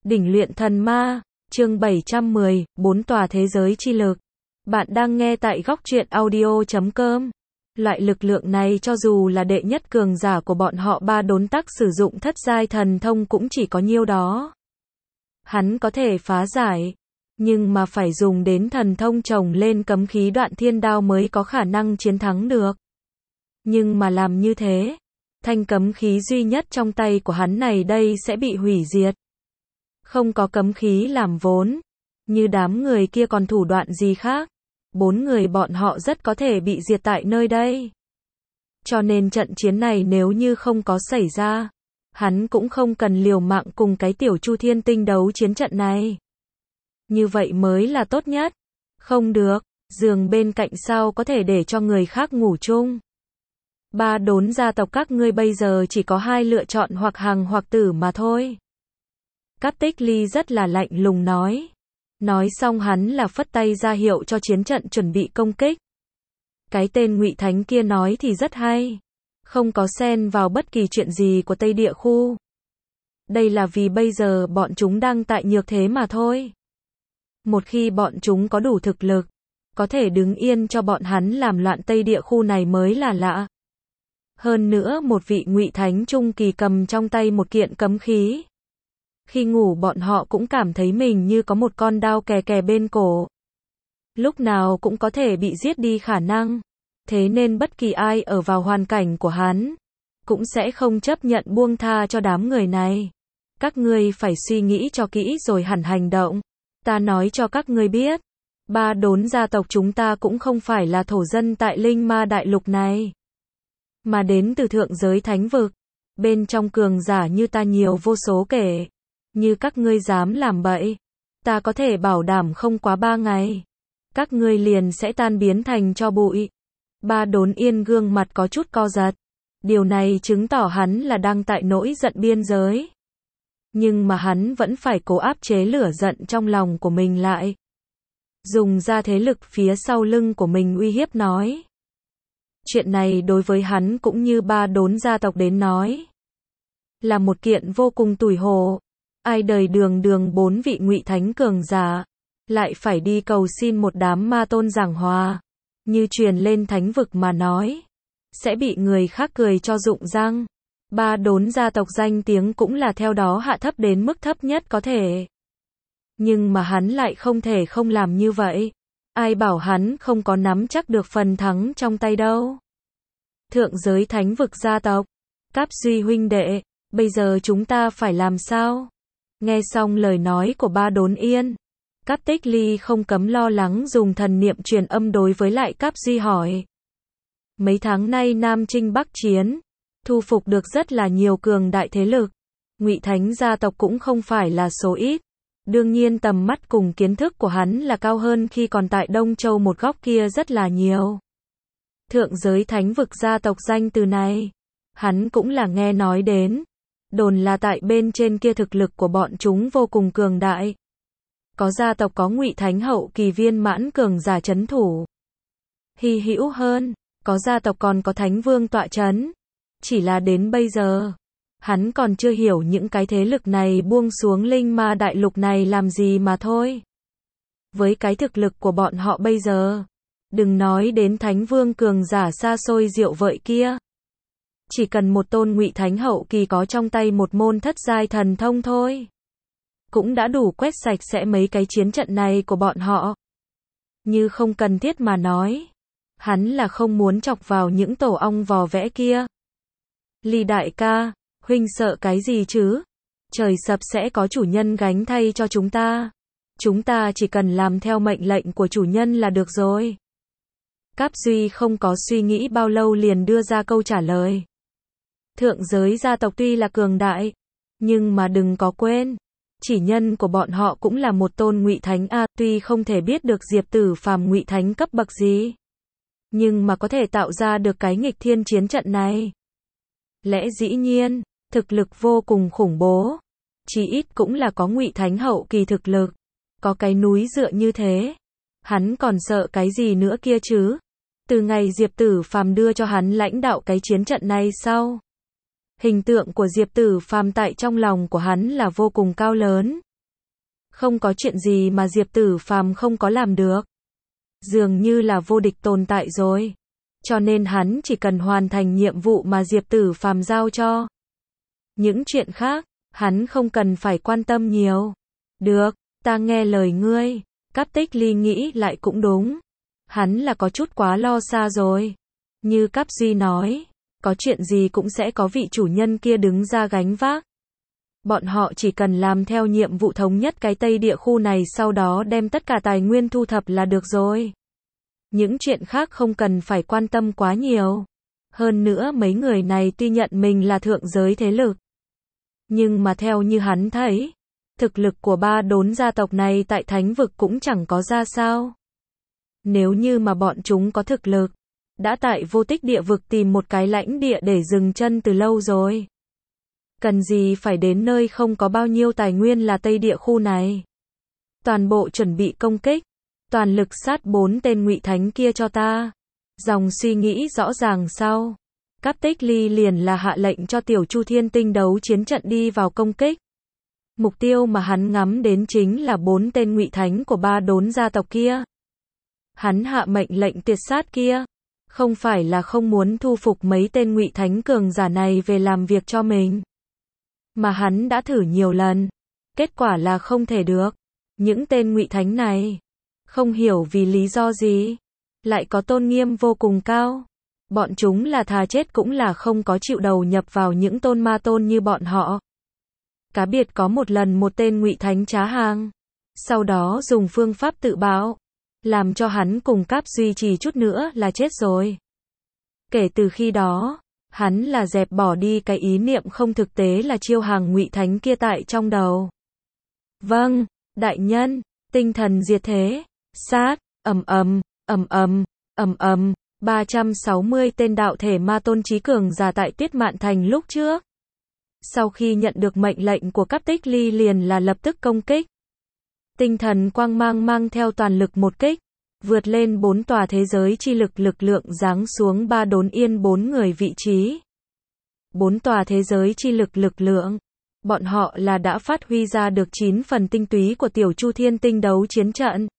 Đỉnh luyện thần ma, chương 710, 4 tòa thế giới chi lực. Bạn đang nghe tại góc truyện audio.com. Loại lực lượng này cho dù là đệ nhất cường giả của bọn họ ba đốn tắc sử dụng thất giai thần thông cũng chỉ có nhiêu đó. Hắn có thể phá giải, nhưng mà phải dùng đến thần thông chồng lên cấm khí đoạn thiên đao mới có khả năng chiến thắng được. Nhưng mà làm như thế, thanh cấm khí duy nhất trong tay của hắn này đây sẽ bị hủy diệt. Không có cấm khí làm vốn, như đám người kia còn thủ đoạn gì khác, 4 người bọn họ rất có thể bị diệt tại nơi đây. Cho nên trận chiến này nếu như không có xảy ra, hắn cũng không cần liều mạng cùng cái tiểu Chu Thiên Tinh đấu chiến trận này. Như vậy mới là tốt nhất. Không được, giường bên cạnh sao có thể để cho người khác ngủ chung. Ba đốn gia tộc các ngươi bây giờ chỉ có hai lựa chọn, hoặc hằng hoặc tử mà thôi. Cáp Tích Ly rất là lạnh lùng nói. Nói xong hắn là phất tay ra hiệu cho chiến trận chuẩn bị công kích. Cái tên Ngụy Thánh kia nói thì rất hay. Không có xen vào bất kỳ chuyện gì của Tây Địa khu. Đây là vì bây giờ bọn chúng đang tại nhược thế mà thôi. Một khi bọn chúng có đủ thực lực, có thể đứng yên cho bọn hắn làm loạn Tây Địa khu này mới là lạ. Hơn nữa một vị Ngụy Thánh trung kỳ cầm trong tay một kiện cấm khí. Khi ngủ bọn họ cũng cảm thấy mình như có một con đao kè kè bên cổ. Lúc nào cũng có thể bị giết đi khả năng. Thế nên bất kỳ ai ở vào hoàn cảnh của hắn, cũng sẽ không chấp nhận buông tha cho đám người này. Các ngươi phải suy nghĩ cho kỹ rồi hẳn hành động. Ta nói cho các ngươi biết, ba đốn gia tộc chúng ta cũng không phải là thổ dân tại Linh Ma Đại Lục này, mà đến từ thượng giới thánh vực. Bên trong cường giả như ta nhiều vô số kể. Như các ngươi dám làm bậy, ta có thể bảo đảm không quá 3 ngày, các ngươi liền sẽ tan biến thành tro bụi. Ba đốn yên gương mặt có chút co giật. Điều này chứng tỏ hắn là đang tại nỗi giận biên giới. Nhưng mà hắn vẫn phải cố áp chế lửa giận trong lòng của mình lại. Dùng ra thế lực phía sau lưng của mình uy hiếp nói. Chuyện này đối với hắn cũng như ba đốn gia tộc đến nói, là một kiện vô cùng tủi hổ. Ai đời đường 4 vị Ngụy Thánh cường giả, lại phải đi cầu xin một đám ma tôn giảng hòa. Như truyền lên thánh vực mà nói, sẽ bị người khác cười cho rụng răng. Ba đốn gia tộc danh tiếng cũng là theo đó hạ thấp đến mức thấp nhất có thể. Nhưng mà hắn lại không thể không làm như vậy. Ai bảo hắn không có nắm chắc được phần thắng trong tay đâu. Thượng giới thánh vực gia tộc, Cáp Duy huynh đệ, bây giờ chúng ta phải làm sao? Nghe xong lời nói của ba đốn yên, Cáp Tích Ly không cấm lo lắng dùng thần niệm truyền âm đối với lại Cáp Duy hỏi. Mấy tháng nay Nam Chinh Bắc Chiến, thu phục được rất là nhiều cường đại thế lực. Ngụy Thánh gia tộc cũng không phải là số ít. Đương nhiên tầm mắt cùng kiến thức của hắn là cao hơn khi còn tại Đông Châu một góc kia rất là nhiều. Thượng giới thánh vực gia tộc danh từ này, hắn cũng là nghe nói đến. Đồn là tại bên trên kia thực lực của bọn chúng vô cùng cường đại. Có gia tộc có Ngụy Thánh hậu kỳ viên mãn cường giả trấn thủ. Hy hữu hơn, có gia tộc còn có Thánh Vương tọa trấn. Chỉ là đến bây giờ, hắn còn chưa hiểu những cái thế lực này buông xuống Linh Ma Đại Lục này làm gì mà thôi. Với cái thực lực của bọn họ bây giờ, đừng nói đến Thánh Vương cường giả xa xôi diệu vợi kia. Chỉ cần một tôn Ngụy Thánh hậu kỳ có trong tay một môn thất giai thần thông thôi, cũng đã đủ quét sạch sẽ mấy cái chiến trận này của bọn họ. Như không cần thiết mà nói, hắn là không muốn chọc vào những tổ ong vò vẽ kia. Ly đại ca, huynh sợ cái gì chứ? Trời sập sẽ có chủ nhân gánh thay cho chúng ta. Chúng ta chỉ cần làm theo mệnh lệnh của chủ nhân là được rồi. Cáp Duy không có suy nghĩ bao lâu liền đưa ra câu trả lời. Thượng giới gia tộc tuy là cường đại, nhưng mà đừng có quên, chỉ nhân của bọn họ cũng là một tôn Ngụy Thánh a, tuy không thể biết được Diệp Tử Phàm Ngụy Thánh cấp bậc gì, nhưng mà có thể tạo ra được cái nghịch thiên chiến trận này. Lẽ dĩ nhiên, thực lực vô cùng khủng bố, chỉ ít cũng là có Ngụy Thánh hậu kỳ thực lực, có cái núi dựa như thế, hắn còn sợ cái gì nữa kia chứ? Từ ngày Diệp Tử Phàm đưa cho hắn lãnh đạo cái chiến trận này sau, hình tượng của Diệp Tử Phàm tại trong lòng của hắn là vô cùng cao lớn. Không có chuyện gì mà Diệp Tử Phàm không có làm được. Dường như là vô địch tồn tại rồi. Cho nên hắn chỉ cần hoàn thành nhiệm vụ mà Diệp Tử Phàm giao cho. Những chuyện khác, hắn không cần phải quan tâm nhiều. Được, ta nghe lời ngươi. Cáp Tích Ly nghĩ lại cũng đúng. Hắn là có chút quá lo xa rồi. Như Cáp Duy nói, có chuyện gì cũng sẽ có vị chủ nhân kia đứng ra gánh vác. Bọn họ chỉ cần làm theo nhiệm vụ thống nhất cái Tây địa khu này, sau đó đem tất cả tài nguyên thu thập là được rồi. Những chuyện khác không cần phải quan tâm quá nhiều. Hơn nữa mấy người này tuy nhận mình là thượng giới thế lực, nhưng mà theo như hắn thấy, thực lực của ba đốn gia tộc này tại thánh vực cũng chẳng có ra sao. Nếu như mà bọn chúng có thực lực, đã tại vô tích địa vực tìm một cái lãnh địa để dừng chân từ lâu rồi. Cần gì phải đến nơi không có bao nhiêu tài nguyên là Tây địa khu này. Toàn bộ chuẩn bị công kích, toàn lực sát 4 tên ngụy thánh kia cho ta. Dòng suy nghĩ rõ ràng sau, Cáp Tích Ly liền là hạ lệnh cho Tiểu Chu Thiên Tinh đấu chiến trận đi vào công kích. Mục tiêu mà hắn ngắm đến chính là 4 tên ngụy thánh của ba đốn gia tộc kia. Hắn hạ mệnh lệnh tiệt sát kia, không phải là không muốn thu phục mấy tên ngụy thánh cường giả này về làm việc cho mình, mà hắn đã thử nhiều lần, kết quả là không thể được. Những tên ngụy thánh này, không hiểu vì lý do gì, lại có tôn nghiêm vô cùng cao. Bọn chúng là thà chết cũng là không có chịu đầu nhập vào những tôn ma tôn như bọn họ. Cá biệt có một lần một tên ngụy thánh trá hàng, sau đó dùng phương pháp tự bạo, làm cho hắn cùng Cáp Duy chỉ chút nữa là chết rồi. Kể từ khi đó, hắn là dẹp bỏ đi cái ý niệm không thực tế là chiêu hàng ngụy thánh kia tại trong đầu. Vâng, đại nhân, tinh thần diệt thế, sát, ầm ầm, ầm ầm, ầm ầm, 360 tên đạo thể ma tôn trí cường giả tại Tuyết Mạn Thành lúc trước. Sau khi nhận được mệnh lệnh của Cáp Tích Ly liền là lập tức công kích. Tinh thần quang mang mang theo toàn lực một kích, vượt lên 4 tòa thế giới chi lực, lực lượng giáng xuống ba đốn yên 4 người vị trí. 4 tòa thế giới chi lực lực lượng, bọn họ là đã phát huy ra được 9 phần tinh túy của Tiểu Chu Thiên Tinh đấu chiến trận.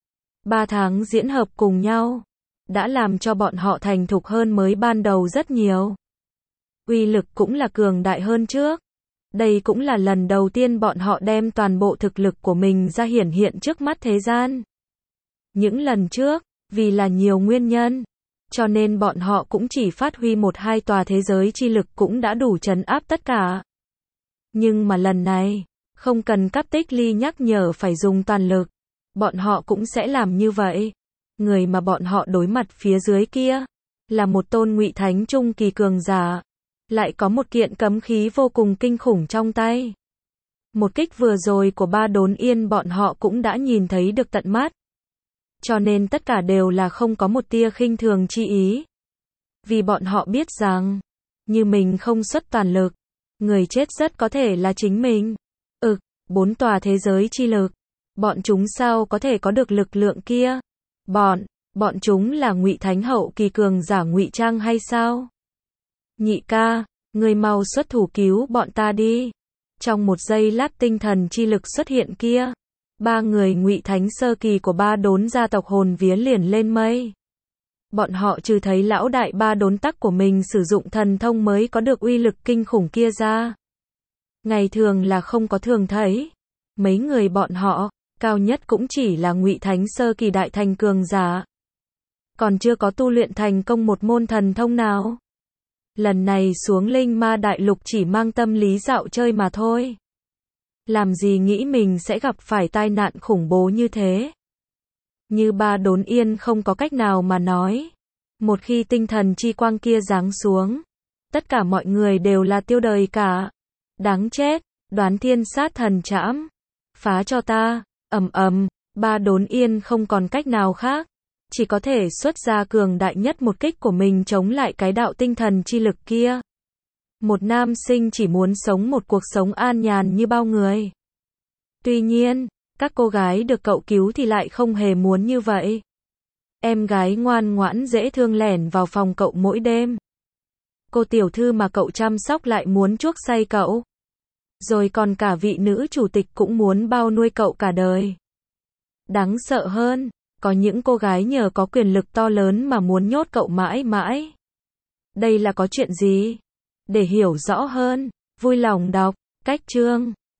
3 tháng diễn hợp cùng nhau, đã làm cho bọn họ thành thục hơn mới ban đầu rất nhiều. Uy lực cũng là cường đại hơn trước. Đây cũng là lần đầu tiên bọn họ đem toàn bộ thực lực của mình ra hiển hiện trước mắt thế gian. Những lần trước, vì là nhiều nguyên nhân, cho nên bọn họ cũng chỉ phát huy 1-2 tòa thế giới chi lực cũng đã đủ trấn áp tất cả. Nhưng mà lần này, không cần Cáp Tích Ly nhắc nhở phải dùng toàn lực, bọn họ cũng sẽ làm như vậy. Người mà bọn họ đối mặt phía dưới kia, là một tôn ngụy thánh trung kỳ cường giả, lại có một kiện cấm khí vô cùng kinh khủng trong tay. Một kích vừa rồi của ba đốn yên bọn họ cũng đã nhìn thấy được tận mắt. Cho nên tất cả đều là không có một tia khinh thường chi ý. Vì bọn họ biết rằng, như mình không xuất toàn lực, người chết rất có thể là chính mình. 4 tòa thế giới chi lực, bọn chúng sao có thể có được lực lượng kia? Bọn chúng là ngụy thánh hậu kỳ cường giả ngụy trang hay sao? Nhị ca, người mau xuất thủ cứu bọn ta đi. Trong một giây lát tinh thần chi lực xuất hiện kia, 3 người ngụy thánh sơ kỳ của ba đốn gia tộc hồn vía liền lên mây. Bọn họ trừ thấy lão đại ba đốn tắc của mình sử dụng thần thông mới có được uy lực kinh khủng kia ra, ngày thường là không có thường thấy. Mấy người bọn họ, cao nhất cũng chỉ là ngụy thánh sơ kỳ đại thành cường giả, còn chưa có tu luyện thành công một môn thần thông nào. Lần này xuống Linh Ma Đại Lục chỉ mang tâm lý dạo chơi mà thôi. Làm gì nghĩ mình sẽ gặp phải tai nạn khủng bố như thế. Như ba đốn yên không có cách nào mà nói. Một khi tinh thần chi quang kia giáng xuống, tất cả mọi người đều là tiêu đời cả. Đáng chết, Đoán Thiên Sát Thần Trảm. Phá cho ta, ầm ầm, ba đốn yên không còn cách nào khác. Chỉ có thể xuất ra cường đại nhất một kích của mình chống lại cái đạo tinh thần chi lực kia. Một nam sinh chỉ muốn sống một cuộc sống an nhàn như bao người. Tuy nhiên, các cô gái được cậu cứu thì lại không hề muốn như vậy. Em gái ngoan ngoãn dễ thương lẻn vào phòng cậu mỗi đêm. Cô tiểu thư mà cậu chăm sóc lại muốn chuốc say cậu. Rồi còn cả vị nữ chủ tịch cũng muốn bao nuôi cậu cả đời. Đáng sợ hơn, có những cô gái nhờ có quyền lực to lớn mà muốn nhốt cậu mãi mãi. Đây là có chuyện gì? Để hiểu rõ hơn, vui lòng đọc. Cách chương